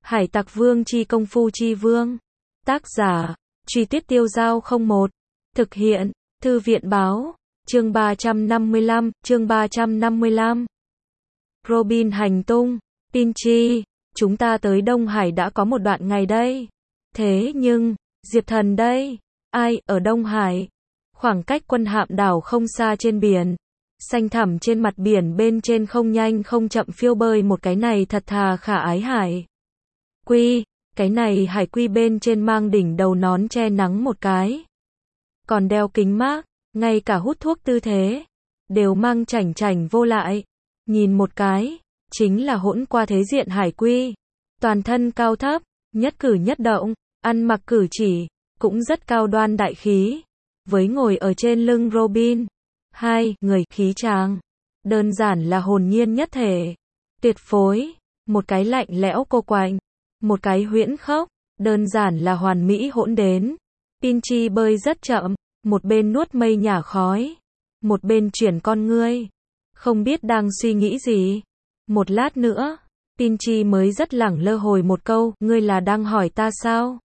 Hải Tặc Vương chi công phu chi vương. Tác giả, Truy Tuyết Tiêu Dao 01. Thực hiện, Thư viện báo, chương 355. Robin hành tung, Pinchy, chúng ta tới Đông Hải đã có một đoạn ngày đây. Thế nhưng, Diệp Thần đây, ai ở Đông Hải? Khoảng cách quân hạm đảo không xa trên biển. Xanh thẳm trên mặt biển bên trên không nhanh không chậm phiêu bơi một cái này thật thà khả ái hải quy, cái này hải quy bên trên mang đỉnh đầu nón che nắng một cái. Còn đeo kính mác, ngay cả hút thuốc tư thế, đều mang chảnh chảnh vô lại. Nhìn một cái, chính là hỗn qua thế diện hải quy. Toàn thân cao thấp, nhất cử nhất động, ăn mặc cử chỉ, cũng rất cao đoan đại khí. Với ngồi ở trên lưng Robin, hai người khí tràng, đơn giản là hồn nhiên nhất thể, tuyệt phối, một cái lạnh lẽo cô quạnh, một cái huyễn khốc, đơn giản là hoàn mỹ hỗn đến. Pinchy bơi rất chậm, một bên nuốt mây nhả khói, một bên chuyển con ngươi, không biết đang suy nghĩ gì. Một lát nữa, Pinchy mới rất lẳng lơ hồi một câu, ngươi là đang hỏi ta sao?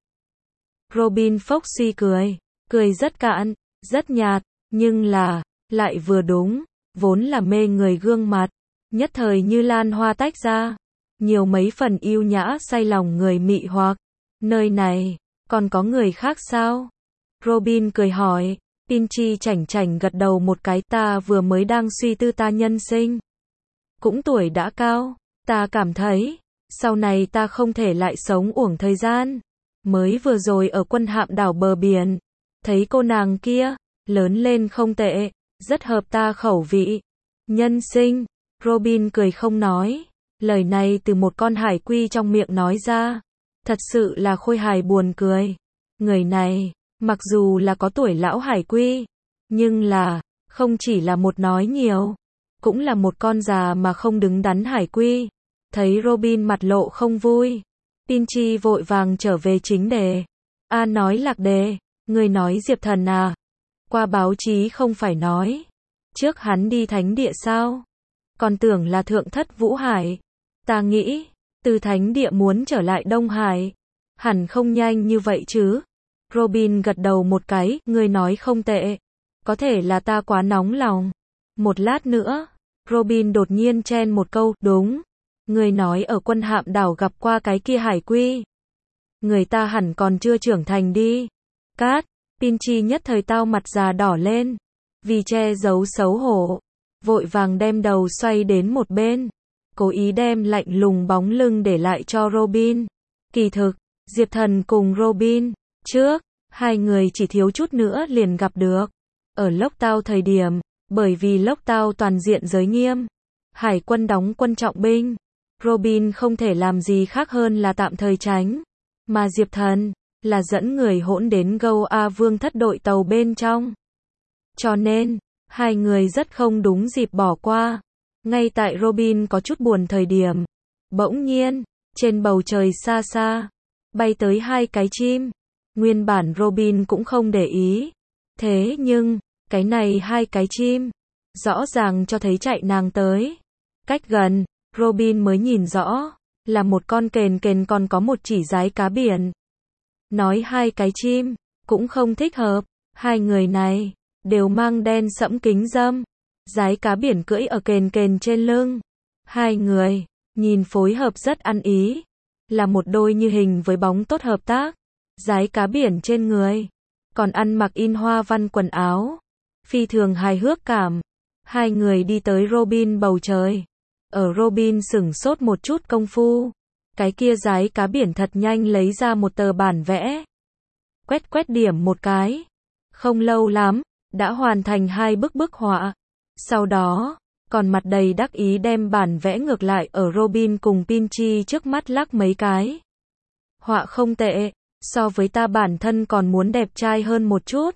Robin phốc suy cười, cười rất cạn, rất nhạt, nhưng là lại vừa đúng, vốn là mê người gương mặt, nhất thời như lan hoa tách ra, nhiều mấy phần yêu nhã say lòng người mị hoặc. Nơi này, còn có người khác sao? Robin cười hỏi. Pinchy chảnh chảnh gật đầu một cái, ta vừa mới đang suy tư ta nhân sinh. Cũng tuổi đã cao, ta cảm thấy, sau này ta không thể lại sống uổng thời gian. Mới vừa rồi ở quân hạm đảo bờ biển, thấy cô nàng kia, lớn lên không tệ, rất hợp ta khẩu vị. Nhân sinh, Robin cười không nói, lời này từ một con hải quy trong miệng nói ra, thật sự là khôi hài buồn cười. Người này, mặc dù là có tuổi lão hải quy, nhưng là, không chỉ là một nói nhiều, cũng là một con già mà không đứng đắn hải quy. Thấy Robin mặt lộ không vui, Pinchy vội vàng trở về chính đề. Nói lạc đề, người nói Diệp Thần à? Qua báo chí không phải nói, trước hắn đi thánh địa sao? Còn tưởng là thượng thất Vũ Hải. Ta nghĩ, từ thánh địa muốn trở lại Đông Hải, hẳn không nhanh như vậy chứ. Robin gật đầu một cái, ngươi nói không tệ. Có thể là ta quá nóng lòng. Một lát nữa, Robin đột nhiên chen một câu, đúng. Ngươi nói ở quân hạm đảo gặp qua cái kia hải quy. Người ta hẳn còn chưa trưởng thành đi. Cát, Pinchy nhất thời tao mặt già đỏ lên. Vì che giấu xấu hổ, vội vàng đem đầu xoay đến một bên. Cố ý đem lạnh lùng bóng lưng để lại cho Robin. Kỳ thực, Diệp Thần cùng Robin, trước, hai người chỉ thiếu chút nữa liền gặp được. Ở Lốc Tao thời điểm, bởi vì Lốc Tao toàn diện giới nghiêm, hải quân đóng quân trọng binh, Robin không thể làm gì khác hơn là tạm thời tránh. Mà Diệp Thần, là dẫn người hỗn đến Gâu A Vương thất đội tàu bên trong. Cho nên, hai người rất không đúng dịp bỏ qua. Ngay tại Robin có chút buồn thời điểm, bỗng nhiên, trên bầu trời xa xa, bay tới hai cái chim. Nguyên bản Robin cũng không để ý. Thế nhưng, cái này hai cái chim, rõ ràng cho thấy chạy nàng tới. Cách gần, Robin mới nhìn rõ, là một con kền kền còn có một chỉ dái cá biển. Nói hai cái chim, cũng không thích hợp. Hai người này, đều mang đen sẫm kính râm. Dái cá biển cưỡi ở kền kền trên lưng. Hai người, nhìn phối hợp rất ăn ý. Là một đôi như hình với bóng tốt hợp tác. Dái cá biển trên người, còn ăn mặc in hoa văn quần áo, phi thường hài hước cảm. Hai người đi tới Robin bầu trời. Ở Robin sửng sốt một chút công phu, cái kia dái cá biển thật nhanh lấy ra một tờ bản vẽ. Quét quét điểm một cái. Không lâu lắm, đã hoàn thành hai bức họa. Sau đó, còn mặt đầy đắc ý đem bản vẽ ngược lại ở Robin cùng Pinchy trước mắt lắc mấy cái. Họa không tệ. So với ta bản thân còn muốn đẹp trai hơn một chút.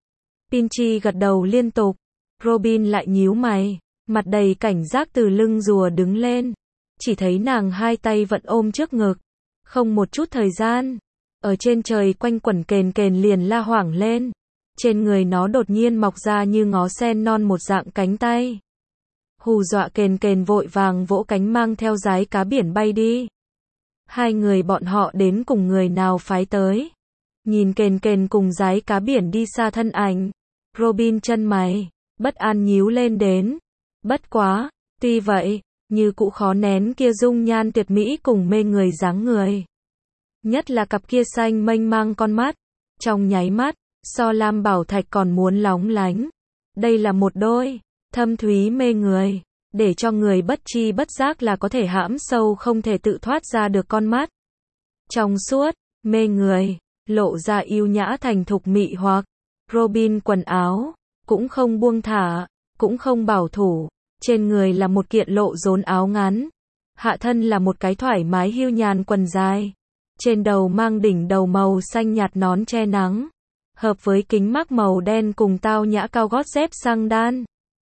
Pinchy gật đầu liên tục. Robin lại nhíu mày, mặt đầy cảnh giác từ lưng rùa đứng lên. Chỉ thấy nàng hai tay vẫn ôm trước ngực. Không một chút thời gian. Ở trên trời quanh quẩn kền kền liền la hoảng lên. Trên người nó đột nhiên mọc ra như ngó sen non một dạng cánh tay. Hù dọa kền kền vội vàng vỗ cánh mang theo dái cá biển bay đi. Hai người bọn họ đến cùng người nào phái tới. Nhìn kền kền cùng dái cá biển đi xa thân ảnh. Robin chân mày, bất an nhíu lên đến. Bất quá, tuy vậy, như cũ khó nén kia dung nhan tuyệt mỹ cùng mê người dáng người. Nhất là cặp kia xanh mênh mang con mắt. Trong nháy mắt, so lam bảo thạch còn muốn lóng lánh. Đây là một đôi, thâm thúy mê người. Để cho người bất chi bất giác là có thể hãm sâu không thể tự thoát ra được con mắt. Trong suốt, mê người, lộ ra yêu nhã thành thục mị hoặc. Robin quần áo, cũng không buông thả, cũng không bảo thủ. Trên người là một kiện lộ rốn áo ngắn. Hạ thân là một cái thoải mái hiu nhàn quần dài. Trên đầu mang đỉnh đầu màu xanh nhạt nón che nắng. Hợp với kính mác màu đen cùng tao nhã cao gót dép xăng đan.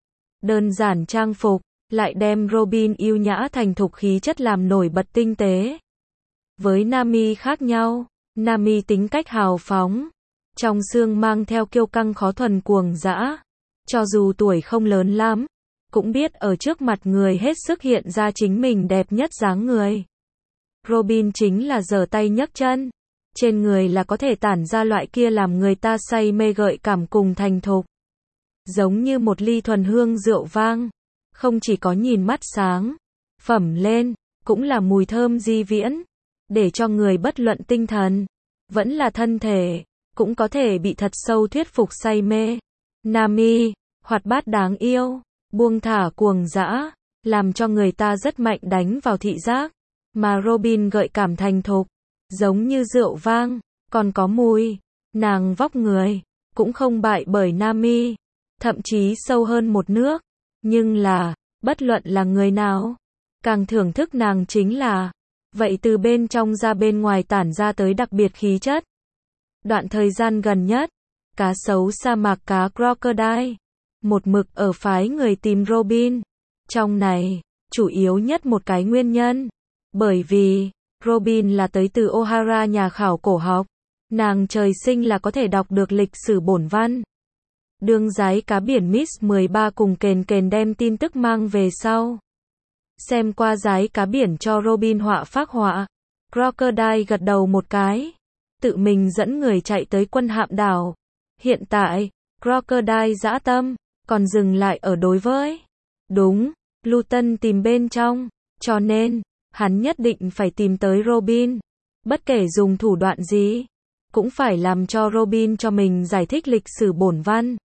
Đơn giản trang phục, lại đem Robin yêu nhã thành thục khí chất làm nổi bật tinh tế. Với Nami khác nhau, Nami tính cách hào phóng. Trong xương mang theo kiêu căng khó thuần cuồng dã. Cho dù tuổi không lớn lắm, cũng biết ở trước mặt người hết sức hiện ra chính mình đẹp nhất dáng người. Robin chính là giở tay nhấc chân. Trên người là có thể tản ra loại kia làm người ta say mê gợi cảm cùng thành thục. Giống như một ly thuần hương rượu vang. Không chỉ có nhìn mắt sáng, phẩm lên, cũng là mùi thơm di viễn. Để cho người bất luận tinh thần, vẫn là thân thể, cũng có thể bị thật sâu thuyết phục say mê. Nami, hoạt bát đáng yêu, buông thả cuồng dã, làm cho người ta rất mạnh đánh vào thị giác. Mà Robin gợi cảm thành thục, giống như rượu vang, còn có mùi. Nàng vóc người, cũng không bại bởi Nami, thậm chí sâu hơn một nước. Nhưng là, bất luận là người nào, càng thưởng thức nàng chính là, vậy từ bên trong ra bên ngoài tản ra tới đặc biệt khí chất. Đoạn thời gian gần nhất, cá sấu sa mạc cá crocodile, một mực ở phái người tìm Robin. Trong này, chủ yếu nhất một cái nguyên nhân, bởi vì, Robin là tới từ O'Hara nhà khảo cổ học, nàng trời sinh là có thể đọc được lịch sử bổn văn. Đương giái cá biển Miss 13 cùng kền kền đem tin tức mang về sau. Xem qua giái cá biển cho Robin họa phác họa. Crocodile gật đầu một cái. Tự mình dẫn người chạy tới quân hạm đảo. Hiện tại, Crocodile dã tâm, còn dừng lại ở đối với. Đúng, Luton tìm bên trong. Cho nên, hắn nhất định phải tìm tới Robin. Bất kể dùng thủ đoạn gì, cũng phải làm cho Robin cho mình giải thích lịch sử bổn văn.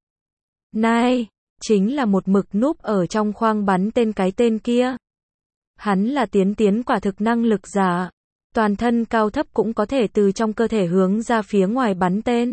Này, chính là một mực núp ở trong khoang bắn tên cái tên kia. Hắn là tiến quả thực năng lực giả. Toàn thân cao thấp cũng có thể từ trong cơ thể hướng ra phía ngoài bắn tên.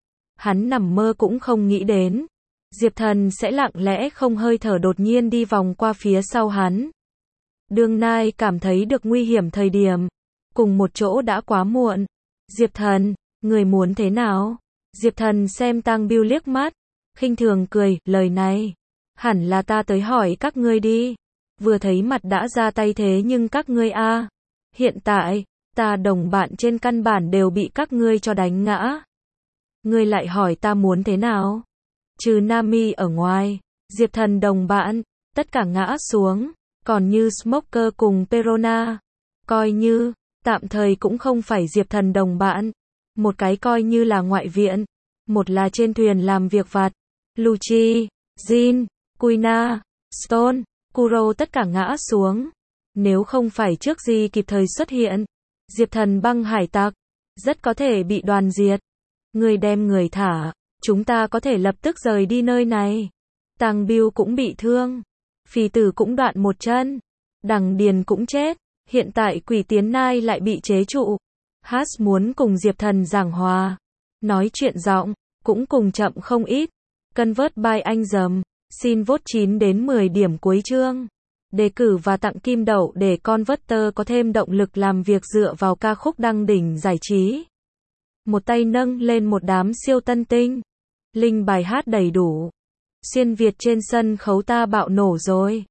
Hắn nằm mơ cũng không nghĩ đến. Diệp Thần sẽ lặng lẽ không hơi thở đột nhiên đi vòng qua phía sau hắn. Đương Nai cảm thấy được nguy hiểm thời điểm. Cùng một chỗ đã quá muộn. Diệp Thần, người muốn thế nào? Diệp Thần xem Tang Biêu liếc mắt. Khinh thường cười, lời này, hẳn là ta tới hỏi các ngươi đi. Vừa thấy mặt đã ra tay thế nhưng các ngươi hiện tại, ta đồng bạn trên căn bản đều bị các ngươi cho đánh ngã. Ngươi lại hỏi ta muốn thế nào? Trừ Nami ở ngoài, Diệp Thần đồng bạn, tất cả ngã xuống, còn như Smoker cùng Perona. Coi như, tạm thời cũng không phải Diệp Thần đồng bạn. Một cái coi như là ngoại viện, một là trên thuyền làm việc vặt. Lucci, Jin, Kuina, Stone, Kuro tất cả ngã xuống. Nếu không phải trước gì kịp thời xuất hiện, Diệp Thần băng hải tặc, rất có thể bị đoàn diệt. Người đem người thả, chúng ta có thể lập tức rời đi nơi này. Tang Biêu cũng bị thương. Phì Tử cũng đoạn một chân. Đằng Điền cũng chết. Hiện tại Quỷ Tiến Nai lại bị chế trụ. Haas muốn cùng Diệp Thần giảng hòa. Nói chuyện giọng, cũng cùng chậm không ít. Convert by anh dầm. Xin vote 9 đến 10 điểm cuối chương. Đề cử và tặng kim đậu để Converter có thêm động lực làm việc dựa vào ca khúc đăng đỉnh giải trí. Một tay nâng lên một đám siêu tân tinh. Link bài hát đầy đủ. Xuyên Việt trên sân khấu ta bạo nổ rồi.